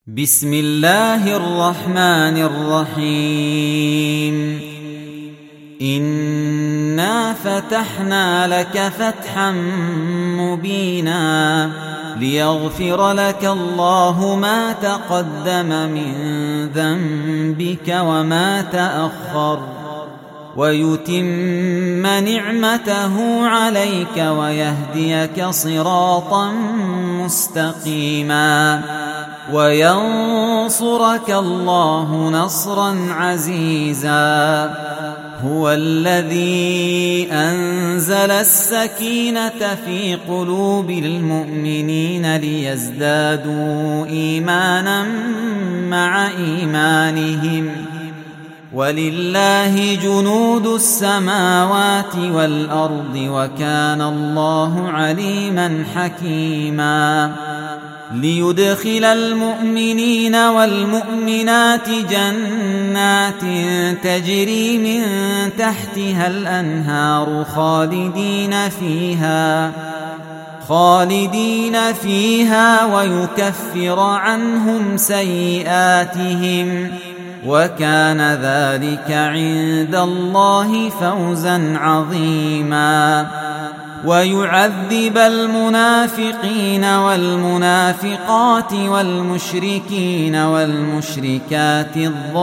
بسم الله الرحمن الرحيم. إنا فتحنا لك فتحا مبينا ليغفر لك الله ما تقدم من ذنبك وما تأخر ويتم نعمته عليك ويهديك صراطا مستقيما وينصرك الله نصرا عزيزا. هو الذي أنزل السكينة في قلوب المؤمنين ليزدادوا إيمانا مع إيمانهم ولله جنود السماوات والأرض وكان الله عليما حكيما. ليدخل المؤمنين والمؤمنات جنات تجري من تحتها الأنهار خالدين فيها ويكفر عنهم سيئاتهم وكان ذلك عند الله فوزا عظيما. ويعذب المنافقين والمنافقات والمشركين والمشركات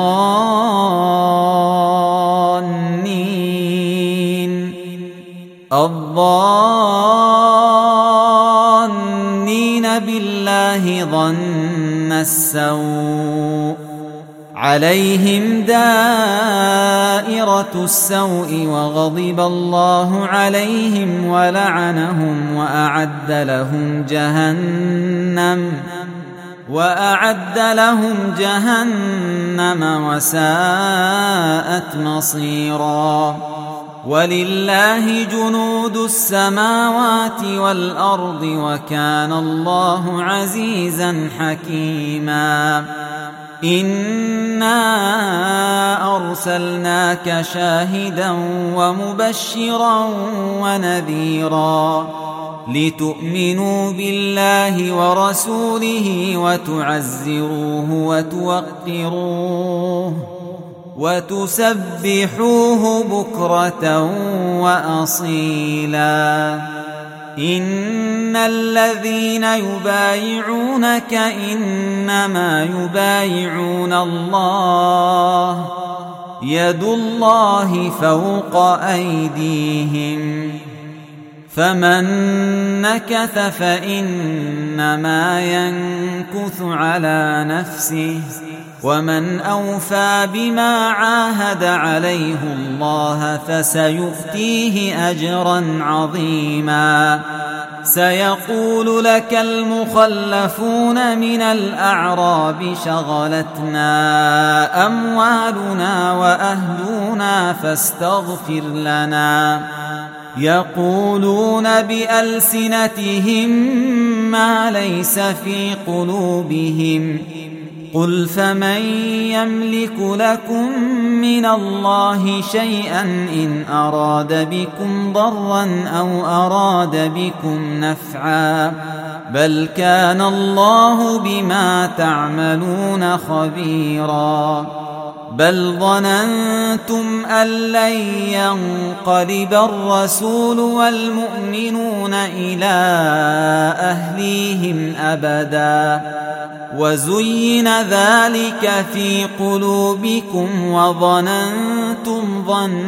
الظانين بالله ظن السوء عليهم دائرة السوء وغضب الله عليهم ولعنهم وأعد لهم جهنم وساءت مصيرا. ولله جنود السماوات والأرض وكان الله عزيزا حكيما. إنا أرسلناك شاهدا ومبشرا ونذيرا لتؤمنوا بالله ورسوله وتعزروه وتوقروه وتسبحوه بكرة وأصيلا. إن الذين يبايعونك إنما يبايعون الله يد الله فوق أيديهم فمن نكث فإنما ينكث على نفسه ومن أوفى بما عاهد عليه الله فسيؤتيه أجرا عظيما. سيقول لك المخلفون من الأعراب شغلتنا أموالنا وأهلنا فاستغفر لنا يقولون بألسنتهم ما ليس في قلوبهم قل فمن يملك لكم من الله شيئا إن أراد بكم ضرا أو أراد بكم نفعا بل كان الله بما تعملون خبيرا. بل ظننتم أن لن ينقلب الرسول والمؤمنون إلى أهليهم أبدا وزين ذلك في قلوبكم وظننتم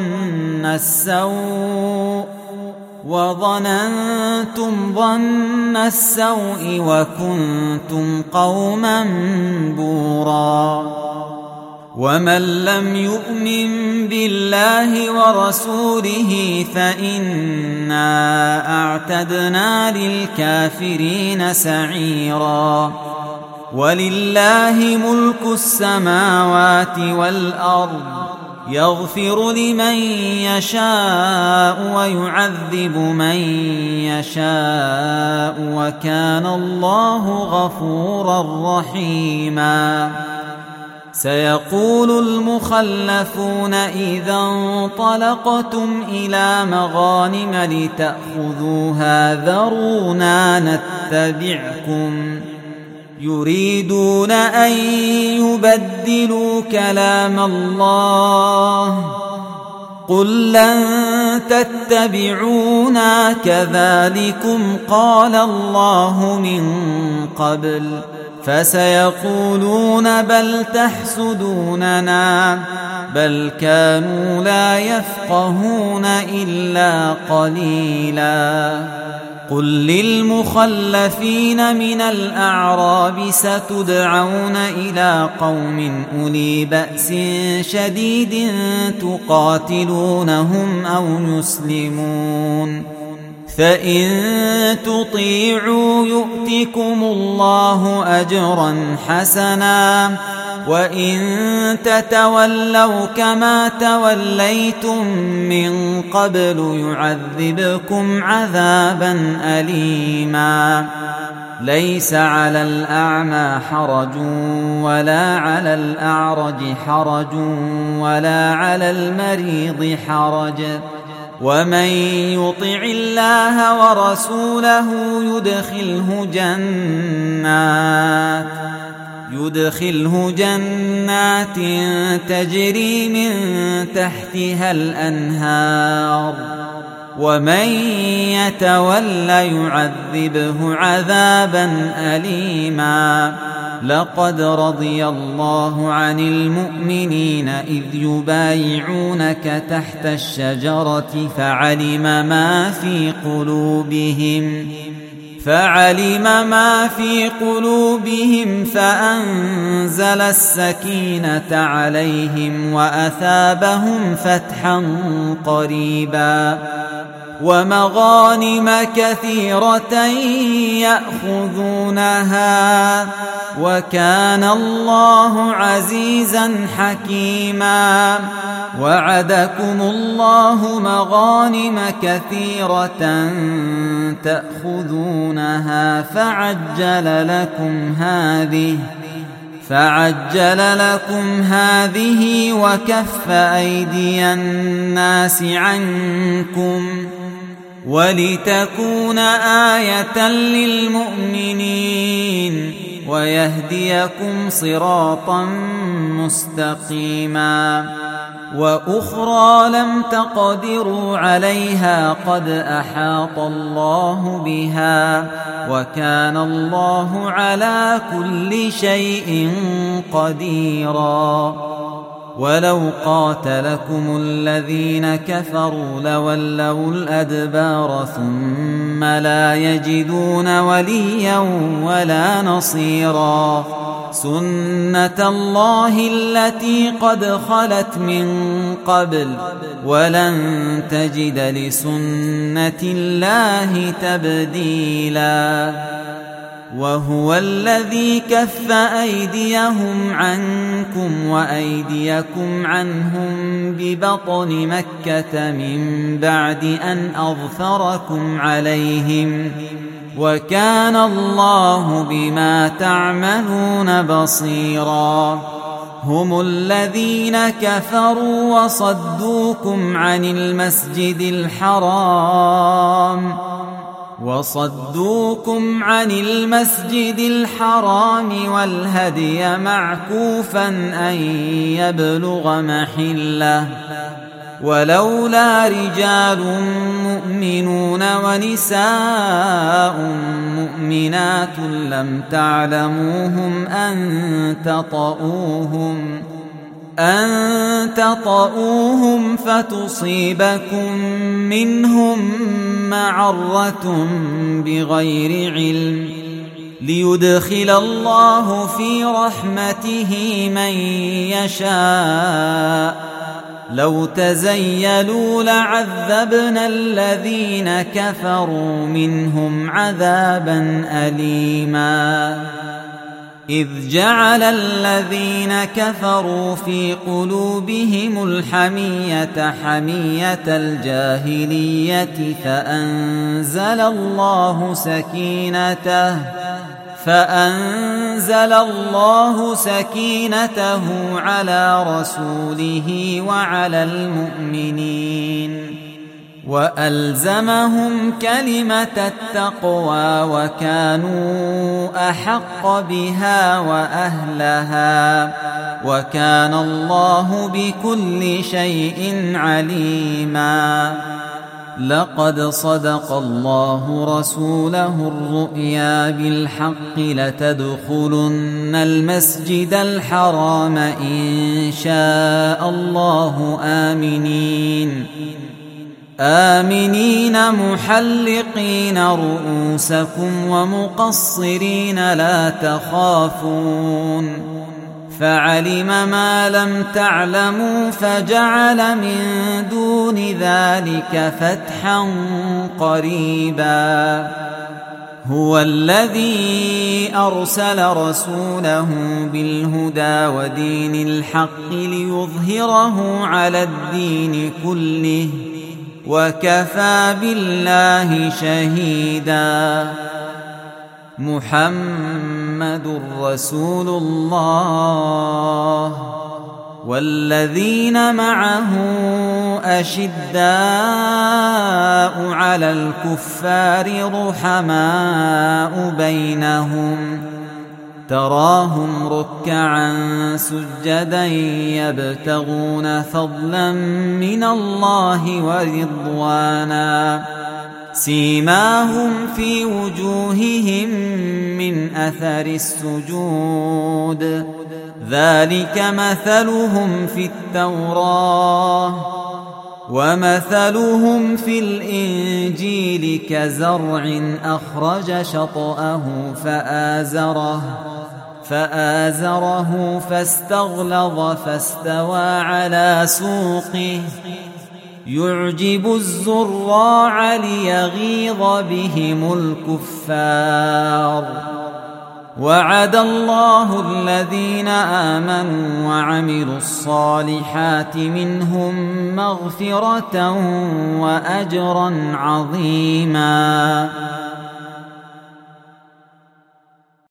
ظن السوء وكنتم قوما بورا. ومن لم يؤمن بالله ورسوله فإنا أعتدنا للكافرين سعيرا. ولله ملك السماوات والأرض يغفر لمن يشاء ويعذب من يشاء وكان الله غفورا رحيما. سيقول المخلفون إذا انطلقتم إلى مغانم لتأخذوها ذرونا نتبعكم يريدون أن يبدلوا كلام الله قل لن تتبعونا كذلكم قال الله من قبل فسيقولون بل تحسدوننا بل كانوا لا يفقهون إلا قليلا قل للمخلفين من الأعراب ستدعون إلى قوم أولي بأس شديد تقاتلونهم أو يسلمون فإن تطيعوا يؤتكم الله أجرا حسنا وإن تتولوا كما توليتم من قبل يعذبكم عذابا أليما ليس على الأعمى حرج ولا على الأعرج حرج ولا على المريض حرج ومن يطع الله ورسوله يدخله جنات تجري من تحتها الأنهار ومن يتول يعذبه عذابا أليما لقد رضي الله عن المؤمنين إذ يبايعونك تحت الشجرة فعلم ما في قلوبهم فأنزل السكينة عليهم وأثابهم فتحا قريبا ومغانم كثيرة يأخذونها وكان الله عزيزا حكيما وعدكم الله مغانم كثيرة تأخذونها فعجل لكم هذه وكف أيدي الناس عنكم ولتكون آية للمؤمنين ويهديكم صراطا مستقيما وأخرى لم تقدروا عليها قد أحاط الله بها وكان الله على كل شيء قديرا ولو قاتلكم الذين كفروا لولوا الأدبار ثم لا يجدون وليا ولا نصيرا سنة الله التي قد خلت من قبل ولن تجد لسنة الله تبديلا وهو الذي كف أيديهم عنكم وأيديكم عنهم ببطن مكة من بعد أن أظفركم عليهم وكان الله بما تعملون بصيرا هم الذين كفروا وصدوكم عن المسجد الحرام والهدي معكوفا أن يبلغ محله ولولا رجال مؤمنون ونساء مؤمنات لم تعلموهم أن تطؤوهم فتصيبكم منهم معرة بغير علم ليدخل الله في رحمته من يشاء لو تزيلوا لعذبنا الذين كفروا منهم عذابا أليما إذ جعل الذين كفروا في قلوبهم الحمية حمية الجاهلية فأنزل الله سكينته على رسوله وعلى المؤمنين وألزمهم كلمة التقوى وكانوا أحق بها وأهلها وكان الله بكل شيء عليما. لقد صدق الله رسوله الرؤيا بالحق لتدخلن المسجد الحرام إن شاء الله آمنين محلقين رؤوسكم ومقصرين لا تخافون فعلم ما لم تعلموا فجعل من دون ذلك فتحا قريبا. هو الذي أرسل رسوله بالهدى ودين الحق ليظهره على الدين كله وكفى بالله شهيدا. محمد رسول الله والذين معه أشداء على الكفار رحماء بينهم تراهم ركعا سجدا يبتغون فضلا من الله ورضوانا سيماهم في وجوههم من أثر السجود ذلك مثلهم في التوراة ومثلهم في الإنجيل كزرع أخرج شطأه فآزره فاستغلظ فاستوى على سوقه يعجب الزراع ليغيظ بهم الكفار. وعد الله الذين آمنوا وعملوا الصالحات منهم مغفرة وأجرا عظيما.